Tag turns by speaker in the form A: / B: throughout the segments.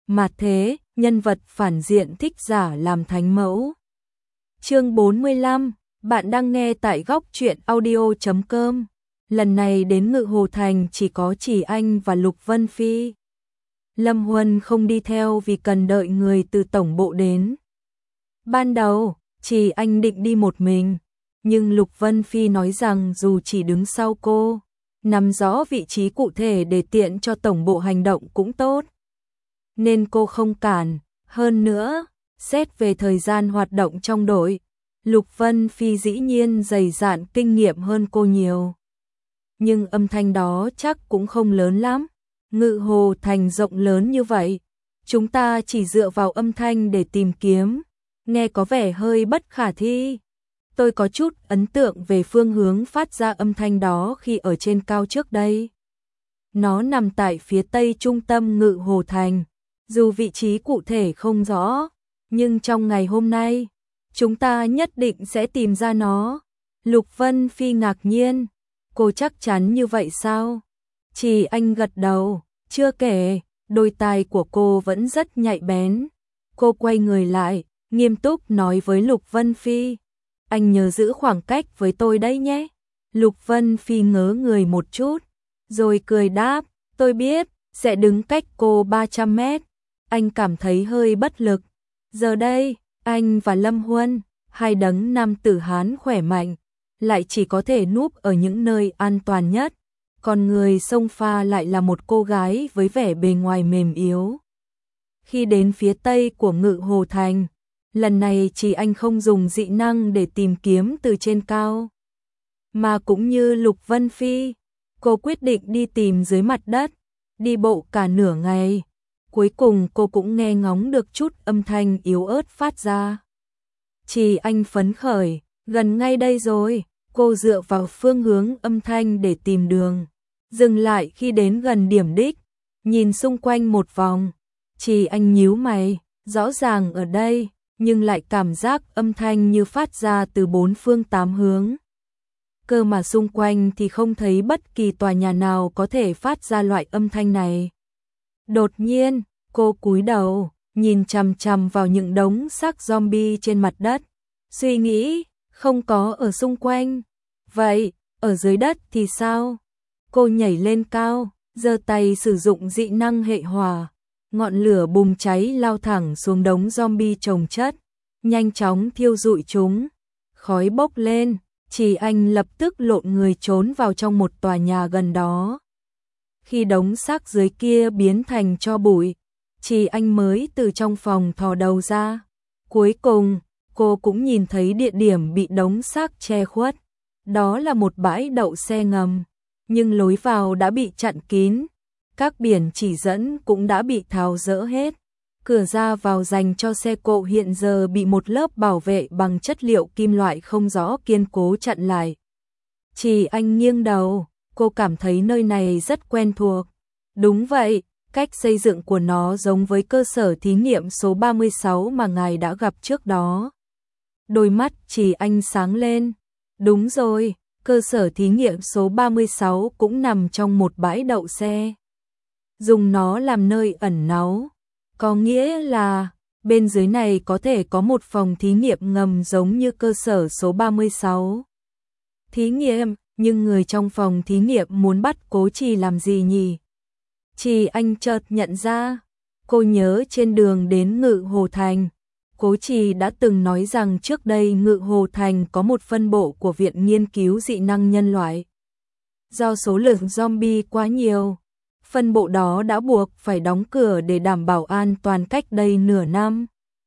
A: Mà thế, nhân vật phản diện thích giả làm thánh mẫu. Chương 45, bạn đang nghe tại góc truyện audio.com. Lần này đến Ngự Hồ Thành chỉ có Chỉ Anh và Lục Vân Phi. Lâm Huân không đi theo vì cần đợi người từ tổng bộ đến. Ban đầu, Chỉ Anh định đi một mình, nhưng Lục Vân Phi nói rằng dù chỉ đứng sau cô, nắm rõ vị trí cụ thể để tiện cho tổng bộ hành động cũng tốt. Nên cô không cản, hơn nữa, xét về thời gian hoạt động trong đội, Lục Vân Phi dĩ nhiên dày dạn kinh nghiệm hơn cô nhiều. Nhưng âm thanh đó chắc cũng không lớn lắm. Ngự Hồ Thành rộng lớn như vậy, chúng ta chỉ dựa vào âm thanh để tìm kiếm, nghe có vẻ hơi bất khả thi. Tôi có chút ấn tượng về phương hướng phát ra âm thanh đó khi ở trên cao trước đây. Nó nằm tại phía tây trung tâm Ngự Hồ Thành, dù vị trí cụ thể không rõ, nhưng trong ngày hôm nay, chúng ta nhất định sẽ tìm ra nó. Lục Vân Phi ngạc nhiên, cô chắc chắn như vậy sao? Chỉ Anh gật đầu, chưa kể, đôi tai của cô vẫn rất nhạy bén. Cô quay người lại, nghiêm túc nói với Lục Vân Phi, anh nhớ giữ khoảng cách với tôi đấy nhé. Lục Vân Phi ngớ người một chút, rồi cười đáp, tôi biết, sẽ đứng cách cô 300 mét. Anh cảm thấy hơi bất lực. Giờ đây, anh và Lâm Huân, hai đấng nam tử Hán khỏe mạnh, lại chỉ có thể núp ở những nơi an toàn nhất. Còn người xông pha lại là một cô gái với vẻ bề ngoài mềm yếu. Khi đến phía tây của Ngự Hồ Thành, lần này Chỉ Anh không dùng dị năng để tìm kiếm từ trên cao, mà cũng như Lục Vân Phi, cô quyết định đi tìm dưới mặt đất, đi bộ cả nửa ngày. Cuối cùng cô cũng nghe ngóng được chút âm thanh yếu ớt phát ra. Chỉ Anh phấn khởi, gần ngay đây rồi. Cô dựa vào phương hướng âm thanh để tìm đường, dừng lại khi đến gần điểm đích, nhìn xung quanh một vòng. Chỉ Anh nhíu mày, rõ ràng ở đây, nhưng lại cảm giác âm thanh như phát ra từ bốn phương tám hướng. Cơ mà xung quanh thì không thấy bất kỳ tòa nhà nào có thể phát ra loại âm thanh này. Đột nhiên, cô cúi đầu, nhìn chằm chằm vào những đống xác zombie trên mặt đất, suy nghĩ, không có ở xung quanh. Vậy, ở dưới đất thì sao? Cô nhảy lên cao, giơ tay sử dụng dị năng hệ hỏa, ngọn lửa bùng cháy lao thẳng xuống đống zombie chồng chất, nhanh chóng thiêu rụi chúng. Khói bốc lên, Chỉ Anh lập tức lộn người trốn vào trong một tòa nhà gần đó. Khi đống xác dưới kia biến thành tro bụi, Chỉ Anh mới từ trong phòng thò đầu ra. Cuối cùng, cô cũng nhìn thấy địa điểm bị đống xác che khuất. Đó là một bãi đậu xe ngầm, nhưng lối vào đã bị chặn kín. Các biển chỉ dẫn cũng đã bị tháo dỡ hết. Cửa ra vào dành cho xe cộ hiện giờ bị một lớp bảo vệ bằng chất liệu kim loại không rõ kiên cố chặn lại. Chỉ Anh nghiêng đầu, cô cảm thấy nơi này rất quen thuộc. Đúng vậy, cách xây dựng của nó giống với cơ sở thí nghiệm số 36 mà ngài đã gặp trước đó. Đôi mắt Chỉ Anh sáng lên. Đúng rồi, cơ sở thí nghiệm số 36 cũng nằm trong một bãi đậu xe. Dùng nó làm nơi ẩn náu, có nghĩa là bên dưới này có thể có một phòng thí nghiệm ngầm giống như cơ sở số 36. Thí nghiệm, nhưng người trong phòng thí nghiệm muốn bắt Cố Trì làm gì nhỉ? Chỉ Anh chợt nhận ra, cô nhớ trên đường đến Ngự Hồ Thành, Cố Trì đã từng nói rằng trước đây Ngự Hồ Thành có một phân bộ của Viện Nghiên cứu Dị năng Nhân loại. Do số lượng zombie quá nhiều, phân bộ đó đã buộc phải đóng cửa để đảm bảo an toàn cách đây nửa năm.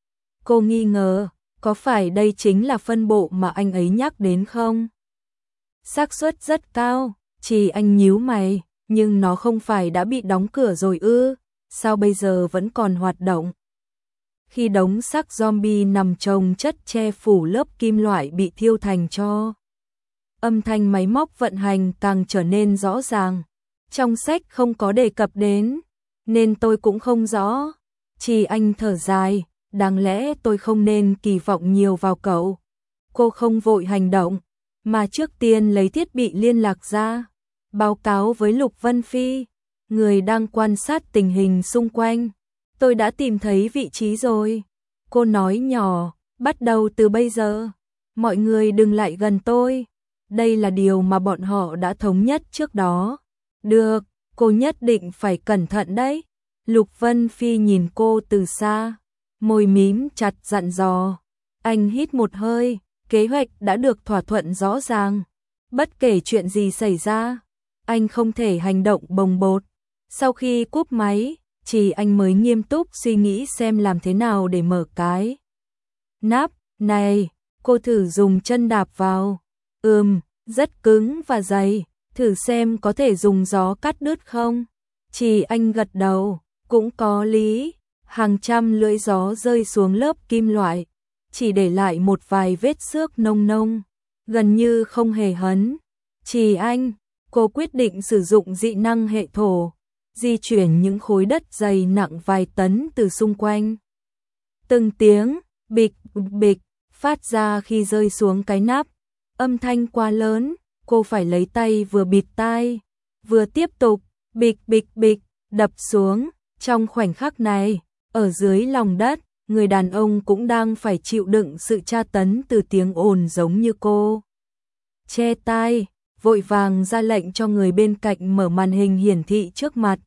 A: Cô nghi ngờ, có phải đây chính là phân bộ mà anh ấy nhắc đến không? Xác suất rất cao, Chỉ Anh nhíu mày, nhưng nó không phải đã bị đóng cửa rồi ư? Sao bây giờ vẫn còn hoạt động? Khi đống xác zombie nằm chồng chất che phủ lớp kim loại bị thiêu thành tro, âm thanh máy móc vận hành càng trở nên rõ ràng. Trong sách không có đề cập đến, nên tôi cũng không rõ. Chỉ Anh thở dài, đáng lẽ tôi không nên kỳ vọng nhiều vào cậu. Cô không vội hành động, mà trước tiên lấy thiết bị liên lạc ra, báo cáo với Lục Vân Phi, người đang quan sát tình hình xung quanh. Tôi đã tìm thấy vị trí rồi. Cô nói nhỏ, bắt đầu từ bây giờ, mọi người đừng lại gần tôi. Đây là điều mà bọn họ đã thống nhất trước đó. Được, cô nhất định phải cẩn thận đấy. Lục Vân Phi nhìn cô từ xa, môi mím chặt dặn dò. Anh hít một hơi, kế hoạch đã được thỏa thuận rõ ràng. Bất kể chuyện gì xảy ra, anh không thể hành động bồng bột. Sau khi cúp máy, chỉ anh mới nghiêm túc suy nghĩ xem làm thế nào để mở cái nắp này. Cô thử dùng chân đạp vào. Rất cứng và dày, thử xem có thể dùng gió cắt đứt không. Chỉ anh gật đầu, cũng có lý. Hàng trăm lưỡi gió rơi xuống lớp kim loại, chỉ để lại một vài vết xước nông nông, gần như không hề hấn. Chỉ anh, cô quyết định sử dụng dị năng hệ thổ, di chuyển những khối đất dày nặng vài tấn từ xung quanh. Từng tiếng bịch bịch phát ra khi rơi xuống cái nắp. Âm thanh quá lớn, cô phải lấy tay vừa bịt tai, vừa tiếp tục bịch bịch bịch đập xuống. Trong khoảnh khắc này, ở dưới lòng đất, người đàn ông cũng đang phải chịu đựng sự tra tấn từ tiếng ồn giống như cô. Che tai, vội vàng ra lệnh cho người bên cạnh mở màn hình hiển thị trước mặt.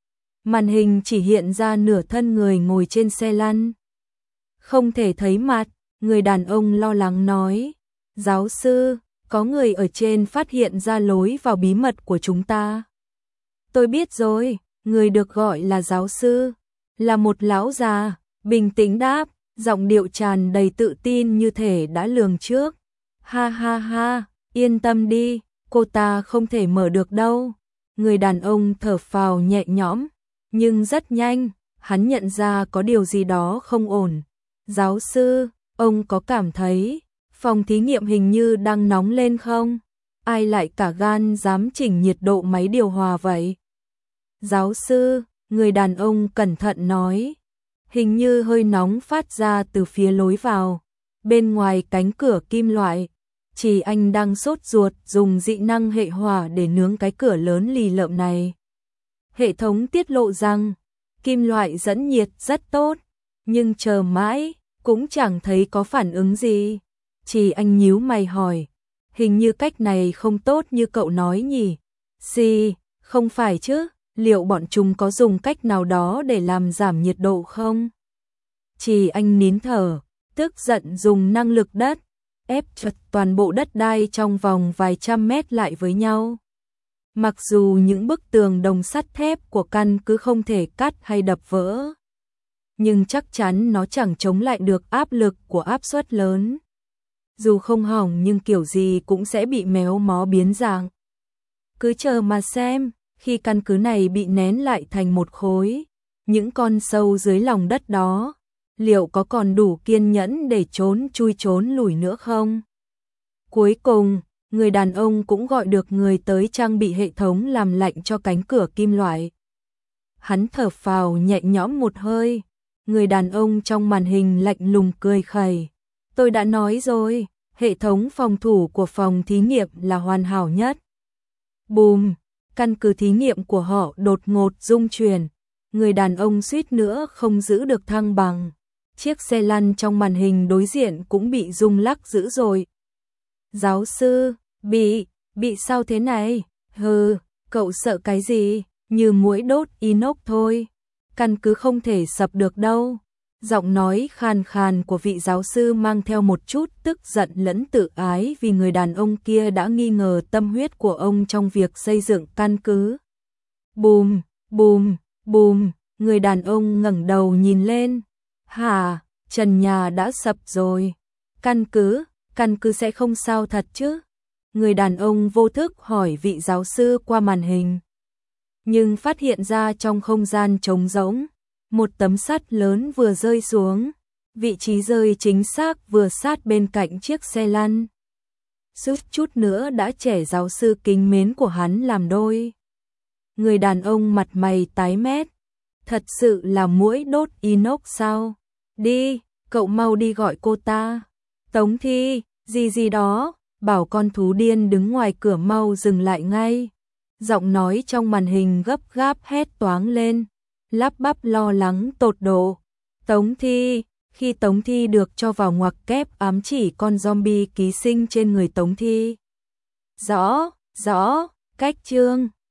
A: Màn hình chỉ hiện ra nửa thân người ngồi trên xe lăn. Không thể thấy mặt, người đàn ông lo lắng nói. Giáo sư, có người ở trên phát hiện ra lối vào bí mật của chúng ta. Tôi biết rồi, người được gọi là giáo sư, là một lão già, bình tĩnh đáp, giọng điệu tràn đầy tự tin như thể đã lường trước. Ha ha ha, yên tâm đi, cô ta không thể mở được đâu. Người đàn ông thở phào nhẹ nhõm, nhưng rất nhanh, hắn nhận ra có điều gì đó không ổn. Giáo sư, ông có cảm thấy phòng thí nghiệm hình như đang nóng lên không? Ai lại cả gan dám chỉnh nhiệt độ máy điều hòa vậy? Giáo sư, người đàn ông cẩn thận nói, hình như hơi nóng phát ra từ phía lối vào, bên ngoài cánh cửa kim loại. Chỉ anh đang sốt ruột dùng dị năng hệ hỏa để nướng cái cửa lớn lì lợm này. Hệ thống tiết lộ rằng kim loại dẫn nhiệt rất tốt, nhưng chờ mãi cũng chẳng thấy có phản ứng gì. Chỉ anh nhíu mày hỏi, hình như cách này không tốt như cậu nói nhỉ? Không phải chứ, liệu bọn chúng có dùng cách nào đó để làm giảm nhiệt độ không? Chỉ anh nín thở, tức giận dùng năng lực đất, ép chật toàn bộ đất đai trong vòng vài trăm mét lại với nhau. Mặc dù những bức tường đồng sắt thép của căn cứ không thể cắt hay đập vỡ, nhưng chắc chắn nó chẳng chống lại được áp lực của áp suất lớn. Dù không hỏng nhưng kiểu gì cũng sẽ bị méo mó biến dạng. Cứ chờ mà xem, khi căn cứ này bị nén lại thành một khối, những con sâu dưới lòng đất đó, liệu có còn đủ kiên nhẫn để chui trốn lùi nữa không? Cuối cùng, người đàn ông cũng gọi được người tới trang bị hệ thống làm lạnh cho cánh cửa kim loại. Hắn thở phào nhẹ nhõm một hơi, người đàn ông trong màn hình lạnh lùng cười khẩy. Tôi đã nói rồi, hệ thống phòng thủ của phòng thí nghiệm là hoàn hảo nhất. Bùm, căn cứ thí nghiệm của họ đột ngột rung chuyển, người đàn ông suýt nữa không giữ được thăng bằng. Chiếc xe lăn trong màn hình đối diện cũng bị rung lắc dữ dội. Giáo sư, bị sao thế này? Hừ, cậu sợ cái gì? Như muỗi đốt inox thôi. Căn cứ không thể sập được đâu. Giọng nói khàn khàn của vị giáo sư mang theo một chút tức giận lẫn tự ái vì người đàn ông kia đã nghi ngờ tâm huyết của ông trong việc xây dựng căn cứ. Bùm, bùm, bùm, người đàn ông ngẩng đầu nhìn lên. Hả, trần nhà đã sập rồi. Căn cứ sẽ không sao thật chứ? Người đàn ông vô thức hỏi vị giáo sư qua màn hình. Nhưng phát hiện ra trong không gian trống rỗng, một tấm sắt lớn vừa rơi xuống, vị trí rơi chính xác vừa sát bên cạnh chiếc xe lăn. Suýt chút nữa đã chẻ giáo sư kính mến của hắn làm đôi. Người đàn ông mặt mày tái mét. Thật sự là muỗi đốt inox sao? Đi, cậu mau đi gọi cô ta. Tống Thi, gì đó, bảo con thú điên đứng ngoài cửa mau dừng lại ngay. Giọng nói trong màn hình gấp gáp hét toáng lên. lắp bắp lo lắng tột độ. Tống Thi, khi Tống Thi được cho vào ngoặc kép ám chỉ con zombie ký sinh trên người Tống Thi. Rõ, cách chương